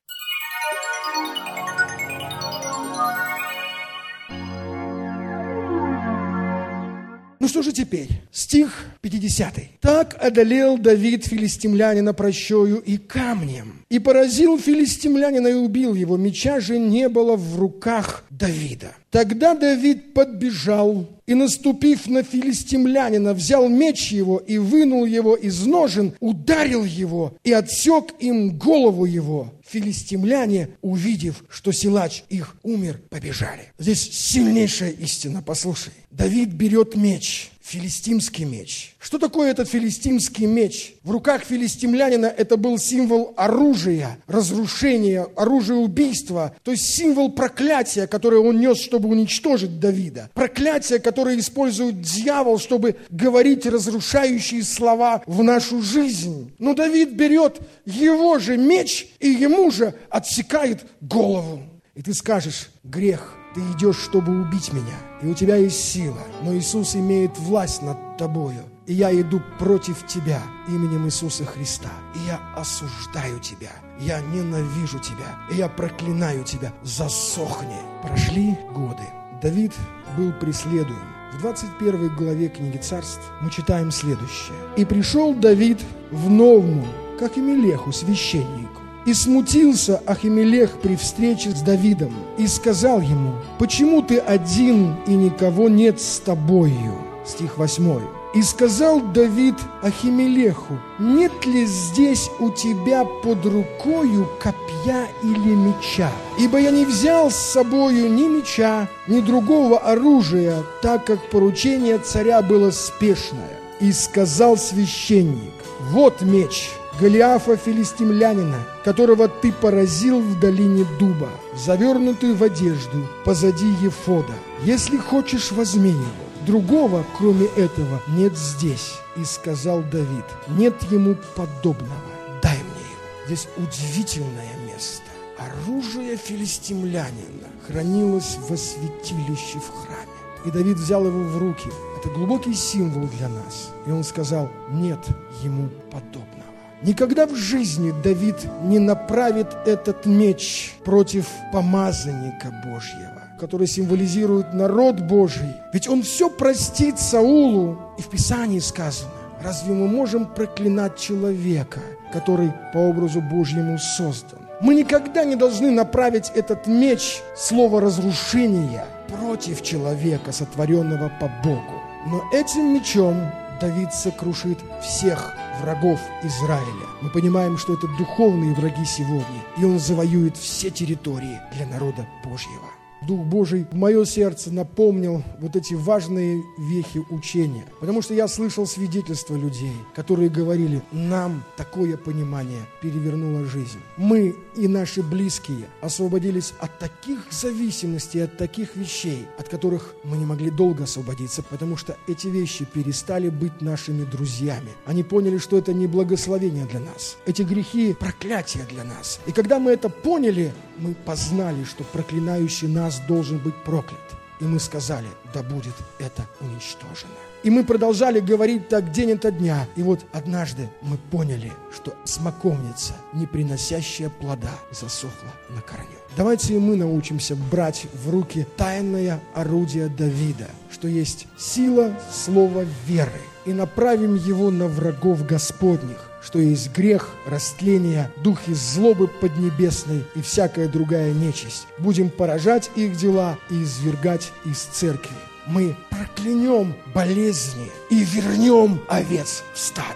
Ну что же теперь? Стих 50. «Так одолел Давид филистимлянина прощою и камнем, и поразил филистимлянина и убил его, меча же не было в руках Давида. Тогда Давид подбежал и, наступив на филистимлянина, взял меч его и вынул его из ножен, ударил его и отсек им голову его. Филистимляне, увидев, что силач их умер, побежали». Здесь сильнейшая истина, послушай. Давид берет меч, филистимский меч. Что такое этот филистимский меч? В руках филистимлянина это был символ оружия, разрушения, оружия убийства, то есть символ проклятия, которое он нес, чтобы уничтожить Давида. Проклятие, которое использует дьявол, чтобы говорить разрушающие слова в нашу жизнь. Но Давид берет его же меч и ему же отсекает голову. И ты скажешь: грех, ты идешь, чтобы убить меня, и у тебя есть сила, но Иисус имеет власть над тобою, и я иду против тебя именем Иисуса Христа, и я осуждаю тебя, я ненавижу тебя, и я проклинаю тебя, засохни. Прошли годы. Давид был преследуем. В 21 главе книги Царств мы читаем следующее. «И пришел Давид в Новму к Ахимелеху, священнику, и смутился Ахимелех при встрече с Давидом, и сказал ему: почему ты один, и никого нет с тобою?» Стих 8. «И сказал Давид Ахимелеху: нет ли здесь у тебя под рукою копья или меча? Ибо я не взял с собою ни меча, ни другого оружия, так как поручение царя было спешное. И сказал священник: вот меч Голиафа филистимлянина, которого ты поразил в долине дуба, завернутый в одежду позади ефода. Если хочешь, возьми его. Другого, кроме этого, нет здесь. И сказал Давид: нет ему подобного, дай мне его». Здесь удивительное место. Оружие филистимлянина хранилось во святилище в храме. И Давид взял его в руки. Это глубокий символ для нас. И он сказал: нет ему подобного. Никогда в жизни Давид не направит этот меч против помазанника Божьего, который символизирует народ Божий. Ведь он все простит Саулу. И в Писании сказано: разве мы можем проклинать человека, который по образу Божьему создан? Мы никогда не должны направить этот меч, слово разрушения, против человека, сотворенного по Богу. Но этим мечом Давид сокрушит всех врагов Израиля. Мы понимаем, что это духовные враги сегодня, и он завоюет все территории для народа Божьего. Дух Божий в мое сердце напомнил вот эти важные вехи учения. Потому что я слышал свидетельства людей, которые говорили: нам такое понимание перевернуло жизнь. Мы и наши близкие освободились от таких зависимостей, от таких вещей, от которых мы не могли долго освободиться, потому что эти вещи перестали быть нашими друзьями. Они поняли, что это не благословение для нас. Эти грехи – проклятие для нас. И когда мы это поняли, мы познали, что проклинающий нас должен быть проклят. И мы сказали: да будет это уничтожено. И мы продолжали говорить так день ото дня. И вот однажды мы поняли, что смоковница, не приносящая плода, засохла на корню. Давайте и мы научимся брать в руки тайное орудие Давида, что есть сила слова веры, и направим его на врагов Господних, что есть грех, растление, духи злобы поднебесной и всякая другая нечисть. Будем поражать их дела и извергать из церкви. Мы проклянем болезни и вернем овец в стадо.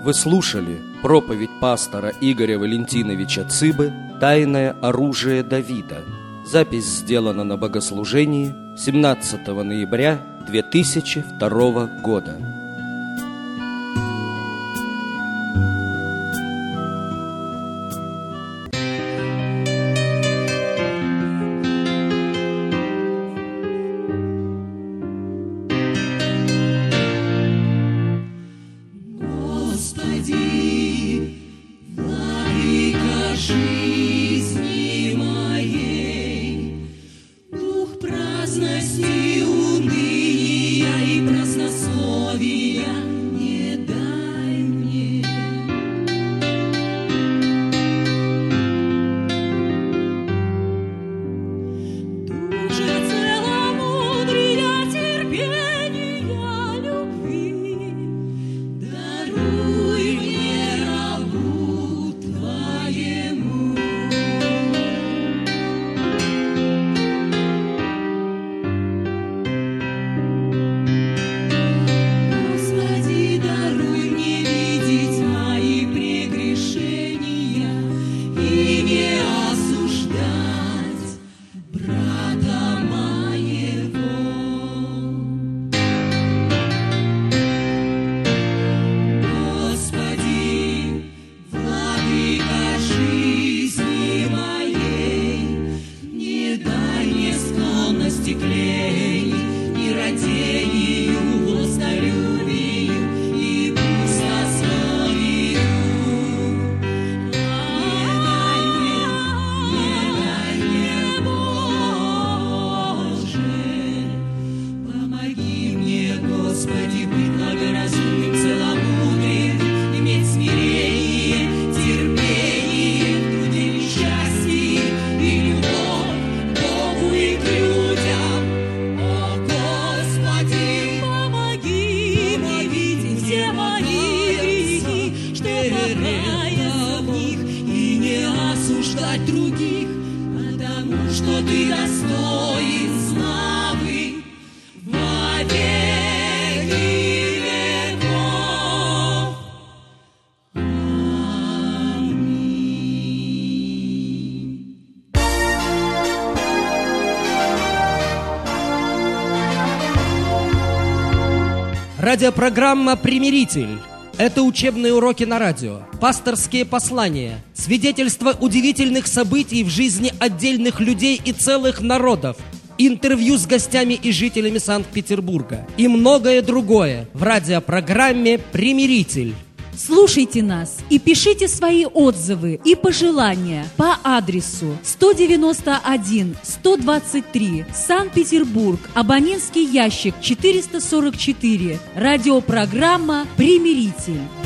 Вы слушали проповедь пастора Игоря Валентиновича Цыбы «Тайное оружие Давида». Запись сделана на богослужении 17 ноября 2002 года. Жизни моей, дух праздности, уныния и празднословия не дай мне. Дух же целомудрия, терпения, любви, даруй мне, рабу Твоему. Господи, даруй мне видеть мои прегрешения и не осуждать брата моего. Господи, владыка жизни моей, не дай мне склонности к лени, ни радению, властолюбию и пустословию. Не дай мне, Боже, помоги мне, Господи, быть благоразумным, целомудрием, иметь смирение, терпение, в труде и счастье и любовь к Богу и к людям. О, Господи, помоги мне видеть все мои грехи, чтобы покаяться в них и не осуждать других, потому что Ты достоин славы во веки веков. Аминь. Радиопрограмма «Примиритель». Это учебные уроки на радио, пасторские послания, свидетельства удивительных событий в жизни отдельных людей и целых народов, интервью с гостями и жителями Санкт-Петербурга и многое другое в радиопрограмме «Примиритель». Слушайте нас и пишите свои отзывы и пожелания по адресу 191-123, Санкт-Петербург, абонентский ящик 444, радиопрограмма «Примиритель».